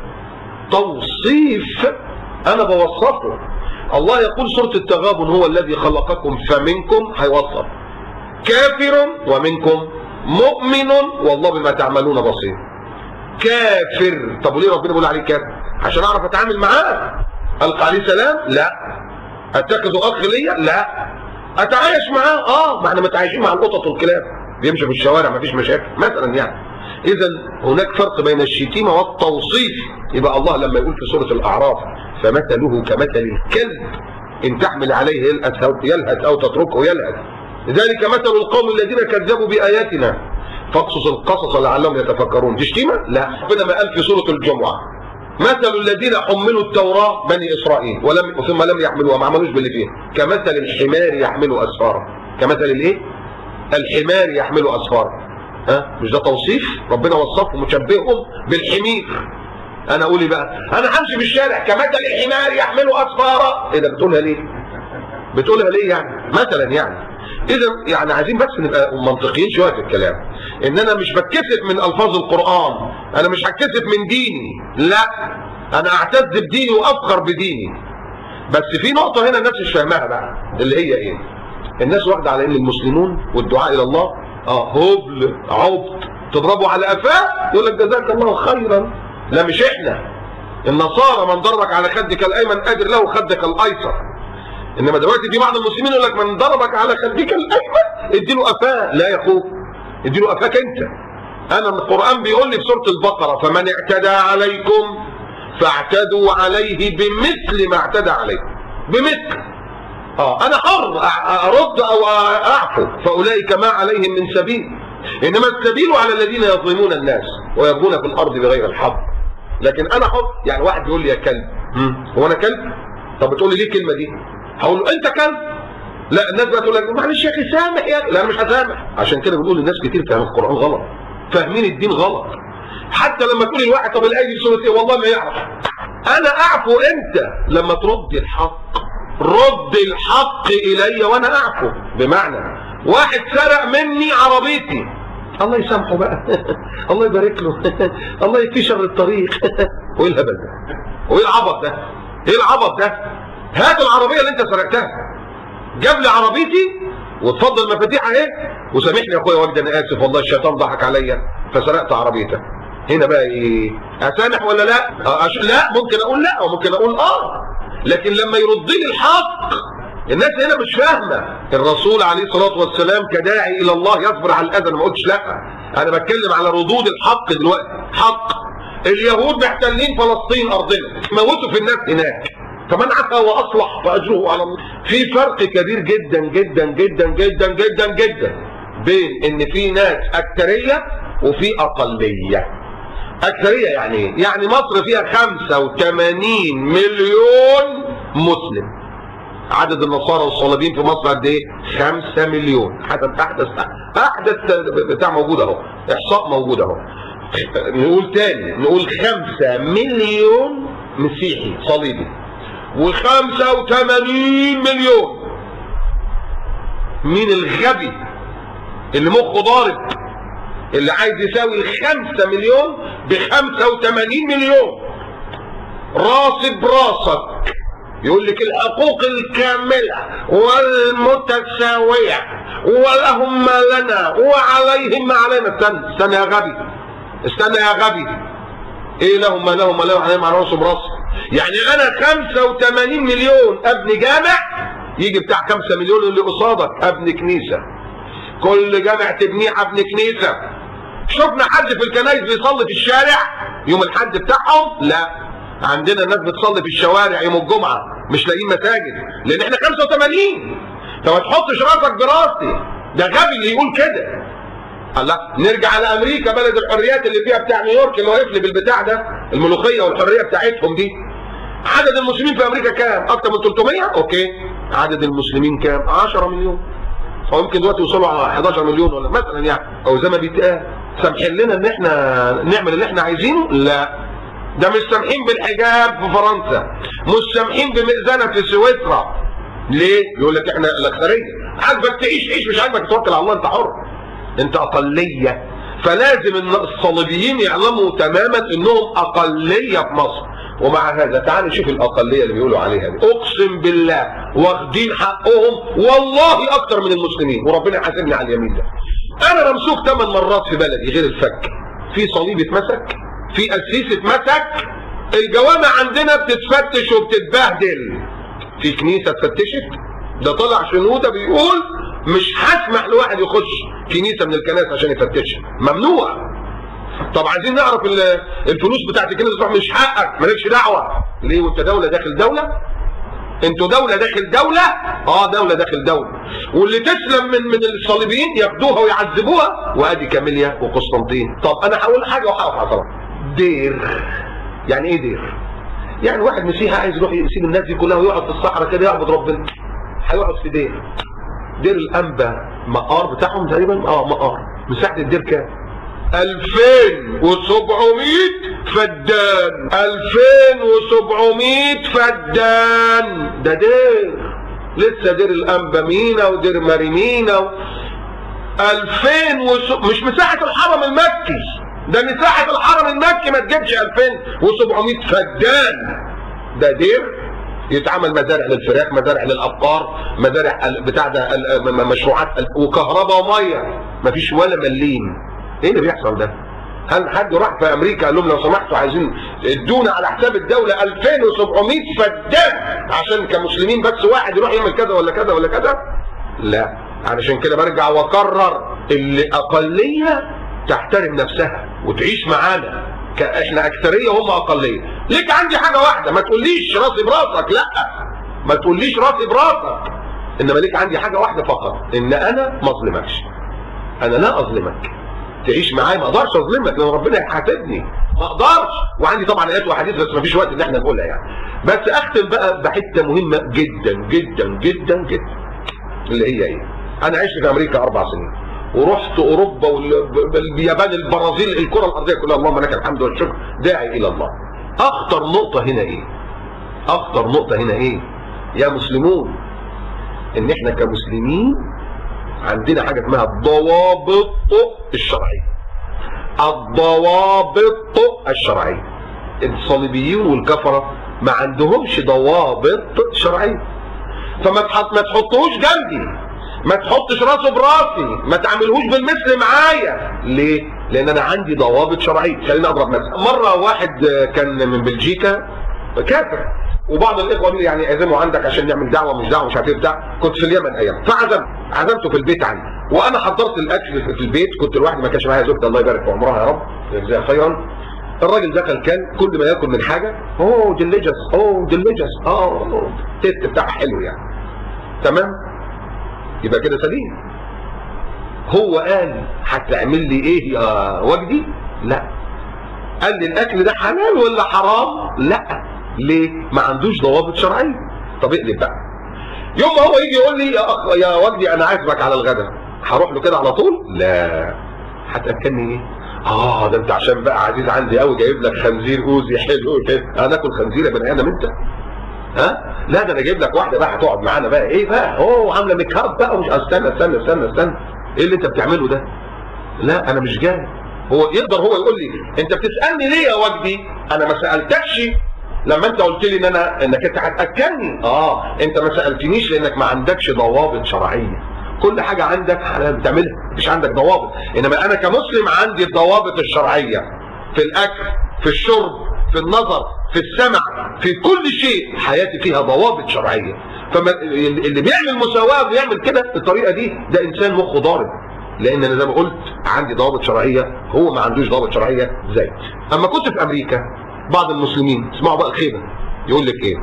توصيف انا بوصفه. الله يقول سورة التغابن هو الذي خلقكم فمنكم، هيوصف كافر ومنكم مؤمن والله بما تعملون بصير. كافر، طب وليه ربنا بيقول عليه كافر؟ عشان اعرف اتعامل معاه. القى عليه سلام؟ لا. اتخذه اخ ليا؟ لا. اتعايش معاه؟ ما احنا متعايشين مع القطط والكلاب، بيمشي في الشوارع مفيش مشاكل مثلا يعني. اذا هناك فرق بين الشتيمه والتوصيف. يبقى الله لما يقول في سوره الاعراف فمثله كمثل الكلب ان تحمل عليه يلهث او تتركه يلهث، ذلك مثل القوم الذين كذبوا باياتنا فاقصص القصص لعلهم يتفكرون. دي شتيمه؟ لا. ربنا ما قال في سوره الجمعه مثل الذين حملوا التوراه بني اسرائيل ثم لم يحملوها، ما عملوش باللي فيها، كمثل الحمار يحمل اسفارا. كمثل الايه؟ الحمار يحمل اسفارا. مش ده توصيف؟ ربنا وصفهم وشبههم بالحمير. انا اقول ايه بقى؟ انا همشي في الشارع كمثل الحمار يحمل اسفارا. ايه ده بتقولها ليه؟ بتقولها ليه يعني؟ مثلا يعني. اذا يعني عايزين بس نبقى منطقيين شويه في الكلام. ان انا مش بتكسف من الفاظ القران، انا مش هتكسف من ديني، لا، انا اعتز بديني وافخر بديني. بس في نقطه هنا الناس مش فاهماها بقى، اللي هي ايه؟ الناس واخده على ان المسلمون والدعاء الى الله هبل عبط، تضربوا على قفاه يقول لك جزاك الله خيرا. لا، مش احنا. النصارى من ضربك على خدك الايمن اجر له خدك الايسر. انما دلوقتي في بعض المسلمين يقول لك من ضربك على خدك الايمن اديله قفاه. لا يا اخوك، اديله قفاك انت. انا القران بيقول لي في سوره البقره فمن اعتدى عليكم فاعتدوا عليه بمثل ما اعتدى عليكم. بمثل. انا حر ارد او اعفو، فاولئك ما عليهم من سبيل، انما السبيل على الذين يظلمون الناس ويبغون في الارض بغير الحق. لكن انا حر. يعني واحد بيقول لي يا كلب، هو انا كلب؟ طب بتقول لي ليه الكلمه دي؟ هقول له انت كلب. لا، الناس بقى تقول لك معلش يا اخي سامح يا اخي. لا، انا مش هسامح. عشان كده بنقول للناس كتير فاهم القران غلط، فاهمين الدين غلط. حتى لما تقول لواحد طب الايه دي سوره ايه؟ والله ما يعرف. انا اعفو امتى؟ لما ترد الحق. رد الحق الي وانا اعفو. بمعنى واحد سرق مني عربيتي، الله يسامحه بقى الله يبارك له الله يكفيه شر الطريق وايه الهبل ده؟ وايه العبط ده؟ ايه العبط ده؟ هات العربيه اللي انت سرقتها، جاب لي عربيتي واتفضل مفاتيح اهي، وسامحني يا اخويا وجدي انا اسف والله الشيطان ضحك عليا فسرقت عربيتك. هنا بقى ايه؟ اسامح ولا لا؟ لا، ممكن اقول لا وممكن اقول لكن لما يرد لي الحق. الناس هنا مش فاهمه. الرسول عليه الصلاه والسلام كداعي الى الله يصبر على الاذى. ما قلتش لا، انا بتكلم على ردود الحق دلوقتي. حق اليهود محتلين فلسطين ارضنا، موتوا في الناس هناك، فمن عفا واصلح فاجره على الله. في فرق كبير جدا جدا جدا جدا جدا جدا بين ان في ناس اكثريه وفي اقليه. اكثريه يعني ايه؟ يعني مصر فيها 85 مليون مسلم. عدد النصارى والصليبيين في مصر قد ايه؟ 5 مليون. احدث بتاع موجود اهو، احصاء موجود اهو. نقول تاني، نقول 5 مليون مسيحي صليبي و85 مليون. مين الغبي اللي مخه ضارب اللي عايز يساوي ال5 مليون ب85 مليون؟ راسي براسك يقول لك الحقوق الكاملة والمتساوية ولهم ما لنا وعليهم ما علينا. استنى يا غبي، استنى يا غبي. ايه لهم ما لهم ما لنا وعليهم على راسه براسه؟ يعني انا 85 مليون ابني جامع، يجي بتاع 5 مليون اللي قصادك ابني كنيسة. كل جامع تبنيه ابني كنيسة. شفنا حد في الكنايس بيصلي في الشارع يوم الحد بتاعهم؟ لا، عندنا الناس بتصلي في الشوارع يوم الجمعة، مش لاقيين مساجد لان احنا 85. فما تحطش راسك براسي، ده غبي اللي يقول كده. الله، نرجع على امريكا بلد الحريات اللي فيها بتاع نيويورك اللي واقف لي بالبتاع ده، الملوخيه والحريه بتاعتهم دي. عدد المسلمين في امريكا كام؟ اكتر من 300؟ اوكي، عدد المسلمين كام؟ 10 مليون، او يمكن دلوقتي يوصلوا على 11 مليون ولا مثلا يعني، او زي ما بيتقال. سامحين لنا ان احنا نعمل اللي احنا عايزينه؟ لا، ده مش سامحين بالحجاب في فرنسا، مش سامحين بمئذنه في سويسرا. ليه؟ يقول لك احنا الاكثريه، عاجبك تعيش عيش، مش عاجبك توكل على الله، انت حر، انت اقليه. فلازم ان الصليبيين يعلموا تماما انهم اقليه في مصر. ومع هذا تعالوا نشوف الاقليه اللي بيقولوا عليها دي، اقسم بالله واخدين حقهم والله اكتر من المسلمين، وربنا يحاسبني على اليمين ده. انا ممسوك 8 مرات في بلدي غير الفك، في صليب اتمسك، في قسيس اتمسك، الجوامع عندنا بتتفتش وبتتبهدل، في كنيسه اتفتشت، ده طلع شنوده بيقول مش هسمح لواحد يخش كنيسه من الكنائس عشان يفتشها، ممنوع. طب عايزين نعرف الفلوس بتاعت الكنيسه تروح، مش حقك، مالكش دعوه. ليه؟ وانت دوله داخل دوله؟ انتوا دوله داخل دوله؟ دوله داخل دوله. واللي تسلم من الصليبيين ياخدوها ويعذبوها، وادي كاميليا وقسطنطين. طب انا هقول حاجه وهقف على طرف. دير، يعني ايه دير؟ يعني واحد مسيحي عايز يروح يسيب الناس دي كلها ويقعد في الصحراء كده يعبد ربنا، هيقعد في دير. دير الانبا مقار بتاعهم تقريبا، مقار. مساحه الدير كام؟ 2700 فدان. 2700 فدان، ده دير. لسه دير الانبا مينا ودير ماريمينا 2000 مش مساحه الحرم المكي، ده مساحه الحرم المكي ما تجيبش 2700 فدان. ده دير يتعمل مزارع للفراخ، مزارع للابقار، مزارع بتاع ده مشروعات وكهرباء وميه، مفيش ولا مليم. ايه اللي بيحصل ده؟ هل حد راح في امريكا قال لهم لو سمحتوا عايزين ادونا على حساب الدوله 2700 فدان عشان كمسلمين بس واحد يروح يعمل كذا ولا كذا ولا كذا؟ لا. علشان كده برجع واكرر، اللي اقليه تحترم نفسها وتعيش معانا، احنا اكثريه وهم اقليه. ليك عندي حاجه واحده، ما تقوليش راسي براسك، لا ما تقوليش راسي براسك، انما ليك عندي حاجه واحده فقط، ان انا ما اظلمكش. انا لا اظلمك، تعيش معايا، ما اقدرش اظلمك لان ربنا هيحاسبني، ما اقدرش. وعندي طبعا ايات وحديث بس ما فيش وقت ان احنا نقولها يعني. بس اختم بقى بحته مهمه جدا جدا جدا جدا، اللي هي ايه؟ انا عشت في امريكا 4 سنين، ورحت اوروبا واليابان، البرازيل، الكره الارضيه كلها، اللهم لك الحمد والشكر، داعي الى الله. اخطر نقطه هنا ايه؟ اخطر نقطه هنا ايه؟ يا مسلمون، ان احنا كمسلمين عندنا حاجه اسمها الضوابط الشرعيه. الضوابط الشرعيه. الصليبيين والكفره ما عندهمش ضوابط شرعيه. فما تحطوش جنبي، ما تحطش راسه براسي، ما تعملهوش بالمثل معايا. ليه؟ لان انا عندي ضوابط شرعيه. خليني اضرب مثل. مره واحد كان من بلجيكا كافر، وبعض الاخوه يعني عزموا عندك عشان نعمل دعوه مش دعوه مش عارف ايه بتاع، كنت في اليمن ايام، فعزمته في البيت عندي، وانا حضرت الاكل في البيت، كنت لوحدي ما كانش معايا زوجتي الله يبارك في عمرها يا رب يجزاها خيرا. الراجل دخل كان كل ما ياكل من حاجه ديليجس ديليجس التيست بتاعها حلو يعني، تمام؟ يبقى كده سليم. هو قال هتعمل لي ايه يا وجدي؟ لا. قال لي الاكل ده حلال ولا حرام؟ لا. ليه؟ ما عندوش ضوابط شرعيه. طب اقلب بقى. يوم ما هو يجي يقول لي يا وجدي انا عازمك على الغداء، هروح له كده على طول؟ لا. هتاكلني ايه؟ ده انت عشان بقى عزيز عندي قوي جايب لك خنزير اوزي حلو كده. انا اكل خنزير يا بني ادم انت؟ لا ده انا جايب لك واحده بقى هتقعد معانا بقى ايه بقى؟ عامله ميك اب بقى ومش استنى ايه اللي انت بتعمله ده؟ لا انا مش جاي. هو يقدر هو يقول لي انت بتسالني ليه يا وجدي؟ انا ما سالتكش لما انت قلت لي انك انت هتاكلني. انت ما سالتنيش لانك ما عندكش ضوابط شرعيه. كل حاجه عندك حلال بتعملها، مفيش عندك ضوابط. انما انا كمسلم عندي الضوابط الشرعيه في الاكل، في الشرب، في النظر، في السمع، في كل شيء حياتي فيها ضوابط شرعيه. فاللي بيعمل مساواه وبيعمل كده بالطريقه دي ده انسان مخه ضارب، لان انا زي ما قلت عندي ضوابط شرعيه، هو ما عندوش ضوابط شرعيه زي. اما كنت في امريكا بعض المسلمين، اسمعوا بقى الخيبه، يقول لك ايه؟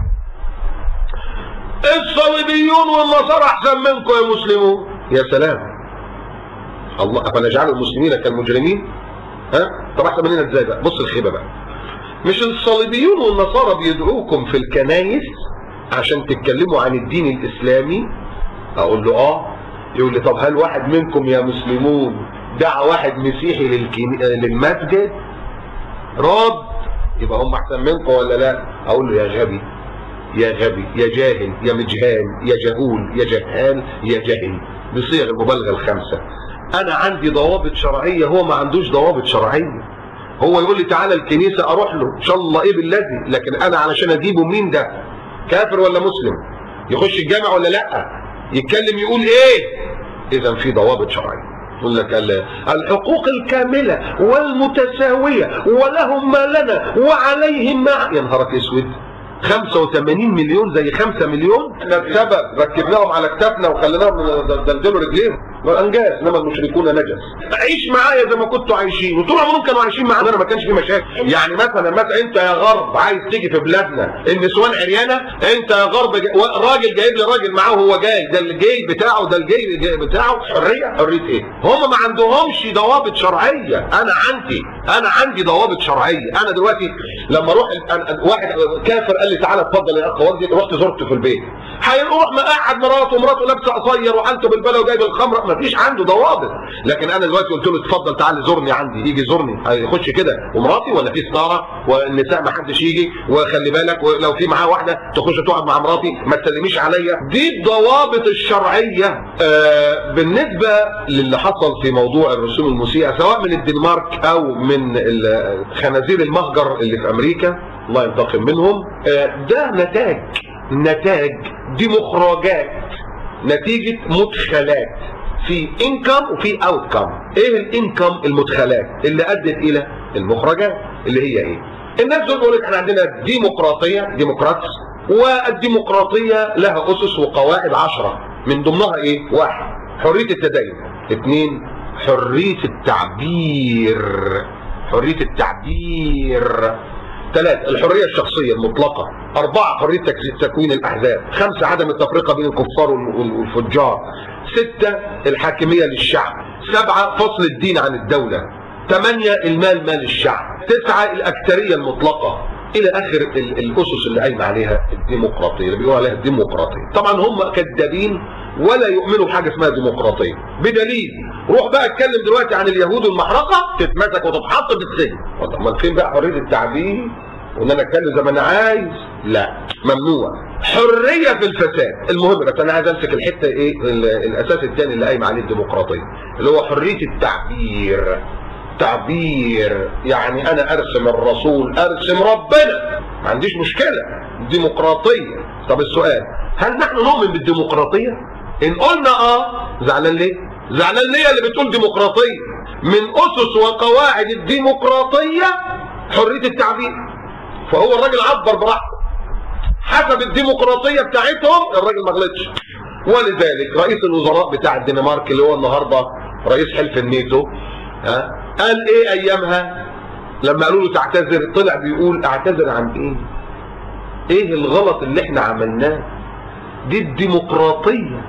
الصليبيون والنصارى احسن منكم يا مسلمون. يا سلام، الله، افنجعل المسلمين كالمجرمين؟ طب احسن مننا ازاي بقى؟ بص الخيبه بقى. مش الصليبيون والنصارى بيدعوكم في الكنايس عشان تتكلموا عن الدين الاسلامي؟ اقول له اه. يقول لي طب هل واحد منكم يا مسلمون دعا واحد مسيحي للمسجد؟ رد. يبقى هم احسن منكم ولا لا؟ اقول له يا غبي يا غبي يا جاهل يا مجهال يا جهول يا جهال يا جاهل، بصيغ المبالغه الخمسه. انا عندي ضوابط شرعيه، هو ما عندوش ضوابط شرعيه. هو يقول لي تعالى الكنيسه اروح له ان شاء الله ايه بالذي، لكن انا علشان اجيبه مين ده؟ كافر ولا مسلم؟ يخش الجامع ولا لا؟ يتكلم يقول ايه؟ اذا في ضوابط شرعيه. يقول لك الحقوق الكامله والمتساويه ولهم ما لنا وعليهم ما. يا نهارك اسود، 85 مليون زي 5 مليون؟ احنا السبب ركبناهم على كتافنا وخليناهم دلدلوا رجليهم. انجاز، انما المشركون نجس. عيش معايا زي ما كنتوا عايشين، وطول عمرهم كانوا عايشين معانا، ما كانش في مشاكل. يعني مثلا انت يا غرب عايز تيجي في بلادنا النسوان عريانه، انت يا غرب راجل جايب لي راجل معاه وهو جاي، ده الجاي بتاعه، ده الجاي بتاعه، حريه ايه؟ هم ما عندهمش ضوابط شرعيه. انا عندي ضوابط شرعيه. انا دلوقتي لما اروح واحد كافر قال لي تعالى اتفضل يا اخ والدي، رحت زرته في البيت، هيروح مقعد مراته لابسه قصير وحالته بالبلا وجايب الخمر، ما فيش عنده ضوابط. لكن انا دلوقتي قلت له اتفضل تعالى زورني عندي، يجي يزورني هيخش كده ومراتي ولا في ستاره والنساء ما حدش يجي، وخلي بالك ولو في معاه واحده تخش تقعد مع مراتي ما تسلميش عليا. دي الضوابط الشرعيه. بالنسبه للي حصل في موضوع الرسوم المسيئه سواء من الدنمارك او من خنازير المهجر اللي في امريكا الله ينتقم منهم، ده نتاج ديمقراطيات، نتيجه مدخلات في انكم وفي اوتكم. ايه الانكم؟ المدخلات اللي ادت الى المخرجات اللي هي ايه؟ الناس دول بيقول لك احنا عندنا ديمقراطس، والديمقراطيه لها اسس وقواعد 10 من ضمنها ايه؟ 1 حريه التدين، 2 حريه التعبير، 3 الحريه الشخصيه المطلقه، 4 حريه تكوين الاحزاب، 5 عدم التفرقه بين الكفار والفجار، 6 الحاكميه للشعب، 7 فصل الدين عن الدوله، 8 المال مال الشعب، 9 الاكثريه المطلقه، الى اخر الاسس اللي قايمه عليها الديمقراطيه اللي بيقولوا عليها الديمقراطيه. طبعا هم كذابين ولا يؤمنوا بحاجه اسمها ديمقراطيه، بدليل روح بقى اتكلم دلوقتي عن اليهود والمحرقه تتمسك وتتحط في السجن. امال فين بقى حريه التعبير وان انا اتكلم زي ما انا عايز؟ لا، ممنوع. حريه في الفساد. المهم بس انا عايز امسك الحته ايه الاساس الثاني اللي قايم عليه الديمقراطيه اللي هو حريه التعبير. تعبير يعني انا ارسم الرسول، ارسم ربنا، ما عنديش مشكله. ديمقراطيه. طب السؤال، هل نحن نؤمن بالديمقراطيه؟ ان قلنا زعلان ليه؟ زعلان ليه اللي بتقول ديمقراطيه؟ من اسس وقواعد الديمقراطيه حريه التعبير. فهو الراجل عبر براحته حسب الديمقراطيه بتاعتهم، الراجل ما غلطش. ولذلك رئيس الوزراء بتاع الدنمارك اللي هو النهارده رئيس حلف الناتو قال ايه ايامها لما قالوا له تعتذر؟ طلع بيقول اعتذر عن ايه؟ ايه الغلط اللي احنا عملناه؟ دي الديمقراطيه،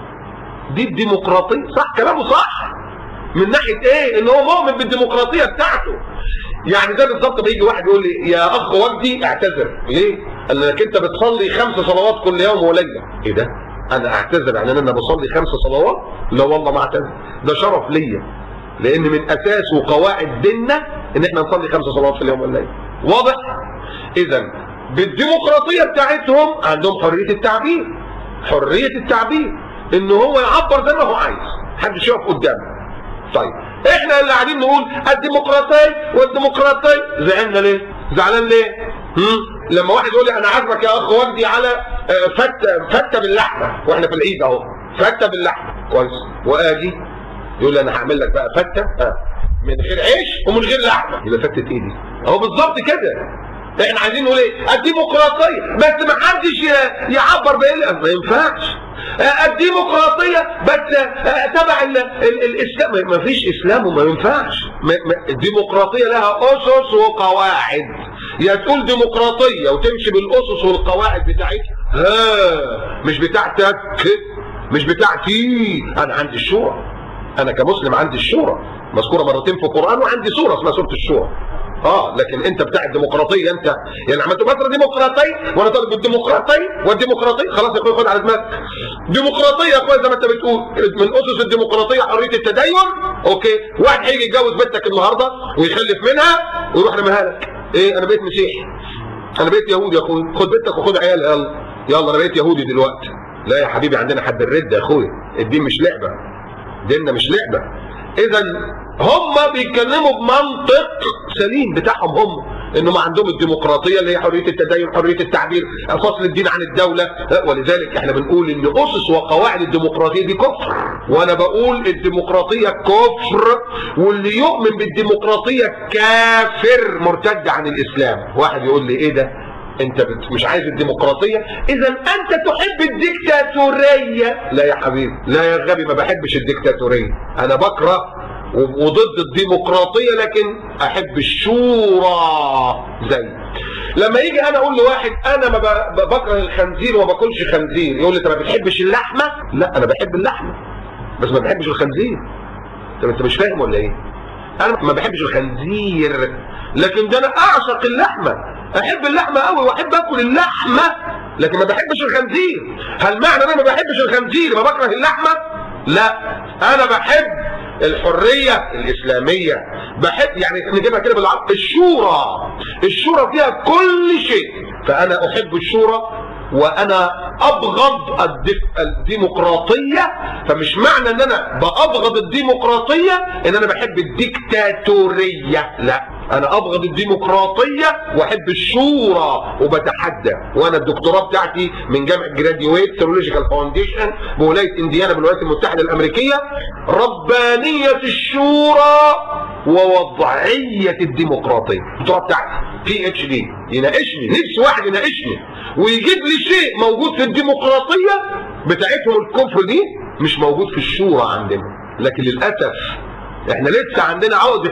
صح كلامه صح. من ناحيه ايه؟ ان هو مؤمن بالديمقراطيه بتاعته. يعني ده بالظبط بيجي واحد يقول لي يا اخ وجدي اعتذر. ليه؟ قال لك انت بتصلي 5 صلوات كل يوم وليله. ايه ده؟ انا اعتذر عن ان انا بصلي 5 صلوات؟ لا والله ما اعتذر، ده شرف ليا، لان من اساس وقواعد ديننا ان احنا نصلي 5 صلوات في اليوم والليله. واضح؟ اذا بالديمقراطيه بتاعتهم عندهم حريه التعبير، ان هو يعبر زي ما هو عايز، محدش يقف قدامه. طيب احنا اللي قاعدين نقول الديمقراطيه زعلنا ليه؟ زعلان ليه؟ لما واحد يقول لي انا عازمك يا اخ وجدي على فته باللحمه، واحنا في العيد اهو، فته باللحمه كويس، واجي يقول لي انا هعمل لك بقى فته من غير عيش ومن غير لحمه، يبقى فته ايه دي؟ اهو بالظبط كده. احنا عايزين نقول ايه؟ الديمقراطيه، بس ما حدش يعبر بايه، ما ينفعش. الديمقراطيه بس تبع الاسلام، ما فيش اسلام وما ينفعش. الديمقراطيه لها اسس وقواعد، يا تقول ديمقراطيه وتمشي بالاسس والقواعد بتاعتها، مش بتاعتك، مش بتاعتي. انا عندي الشورى، انا كمسلم عندي الشورى مذكوره مرتين في القران، وعندي سوره اسمها سوره الشورى. لكن انت بتاع الديمقراطيه انت، يعني عملت فتره ديمقراطيه وانا طالب بالديمقراطيه والديمقراطيه، خلاص يا اخويا خد على دماغك. ديمقراطيه يا اخويا زي ما انت بتقول، من اسس الديمقراطيه حريه التدين. اوكي، واحد هيجي يتجوز بنتك النهارده ويخلف منها ويروح رميها لك. ايه، انا بقيت مسيحي، انا بقيت يهودي يا اخويا، خد بنتك وخد عيالها، يلا انا بقيت يهودي دلوقتي. لا يا حبيبي، عندنا حد الرد يا اخويا، الدين مش لعبه، ديننا مش لعبه. اذا هم بيتكلموا بمنطق سليم بتاعهم هم، انهم عندهم الديمقراطيه اللي هي حريه التدين، حريه التعبير، فصل الدين عن الدوله. ولذلك احنا بنقول ان اسس وقواعد الديمقراطيه دي كفر، وانا بقول الديمقراطيه كفر، واللي يؤمن بالديمقراطيه كافر مرتد عن الاسلام. واحد يقول لي ايه ده؟ انت مش عايز الديمقراطيه، اذا انت تحب الديكتاتوريه. لا يا حبيبي، لا يا غبي، ما بحبش الديكتاتوريه، انا بكره وضد الديمقراطيه، لكن احب الشورى. زي لما يجي انا اقول لواحد انا ما بكره الخنزير وما باكلش خنزير، يقول لي انت ما بتحبش اللحمه؟ لا، انا بحب اللحمه بس ما بحبش الخنزير. طب انت مش فاهم ولا ايه؟ انا ما بحبش الخنزير، لكن ده انا اعشق اللحمه، احب اللحمه قوي واحب اكل اللحمه، لكن ما بحبش الخنزير. هل معنى انا ما بحبش الخنزير ما بكره اللحمه؟ لا، انا بحب الحريه الاسلاميه، بحب يعني نجيبها كده بالعربي الشورى فيها كل شيء، فانا احب الشورى وانا ابغض الديمقراطيه. فمش معنى ان انا بابغض الديمقراطيه ان انا بحب الديكتاتوريه، لا، انا ابغض الديمقراطيه واحب الشورى وبتحدى. وانا الدكتوراه بتاعتي من جامعه جراديويت ثيولوجيكال فاونديشن بولايه انديانا بالولايات المتحده الامريكيه، ربانيه الشورى ووضعيه الديمقراطيه. الدكتوراه بتاعتي PhD، يناقشني، نفسي واحد يناقشني ويجيب لي شيء موجود في الديمقراطيه بتاعتهم الكفر دي مش موجود في الشورى عندنا. لكن للاسف احنا لسه عندنا عقدة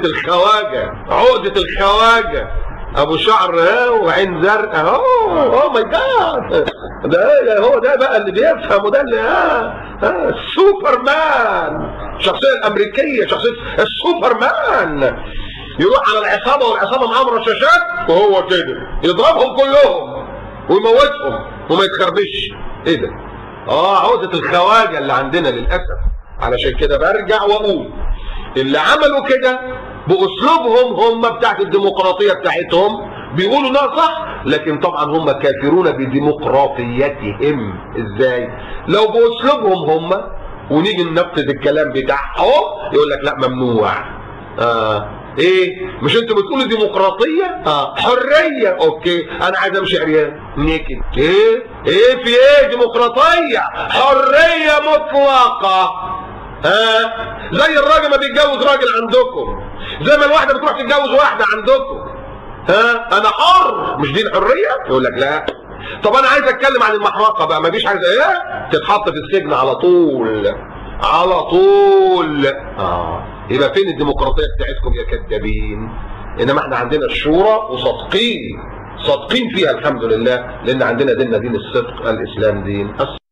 الخواجة، ابو شعر وعين زرقاء. اوه ماي جاد، ده هو ده بقى اللي بيفهم، وده اللي السوبرمان، الشخصية الامريكية، شخصية السوبرمان، يروح على العصابة والعصابة معاهم رشاشات وهو كده يضربهم كلهم ويموتهم وما يتخربش. ايه ده؟ عقدة الخواجة اللي عندنا للاسف. علشان كده برجع واقول اللي عملوا كده باسلوبهم هم بتاعت الديمقراطيه بتاعتهم بيقولوا انها صح، لكن طبعا هم كافرون بديمقراطيتهم. ازاي؟ لو باسلوبهم هم ونيجي ننفذ الكلام بتاعهم يقول لك لا ممنوع. ايه؟ مش انتوا بتقولوا ديمقراطيه؟ حريه. اوكي، انا عايز امشي عريان نيكد. ايه في ايه؟ ديمقراطيه، حريه مطلقه. زي الراجل ما بيتجوز راجل عندكم، زي ما الواحده بتروح تتجوز واحده عندكم. انا حر، مش دي الحريه؟ يقول لك لا. طب انا عايز اتكلم عن المحرقه بقى، ما فيش عايز تتحط في السجن على طول. يبقى فين الديمقراطيه بتاعتكم يا كذابين؟ انما احنا عندنا الشورى وصادقين فيها الحمد لله، لان عندنا دين الصدق، الاسلام دين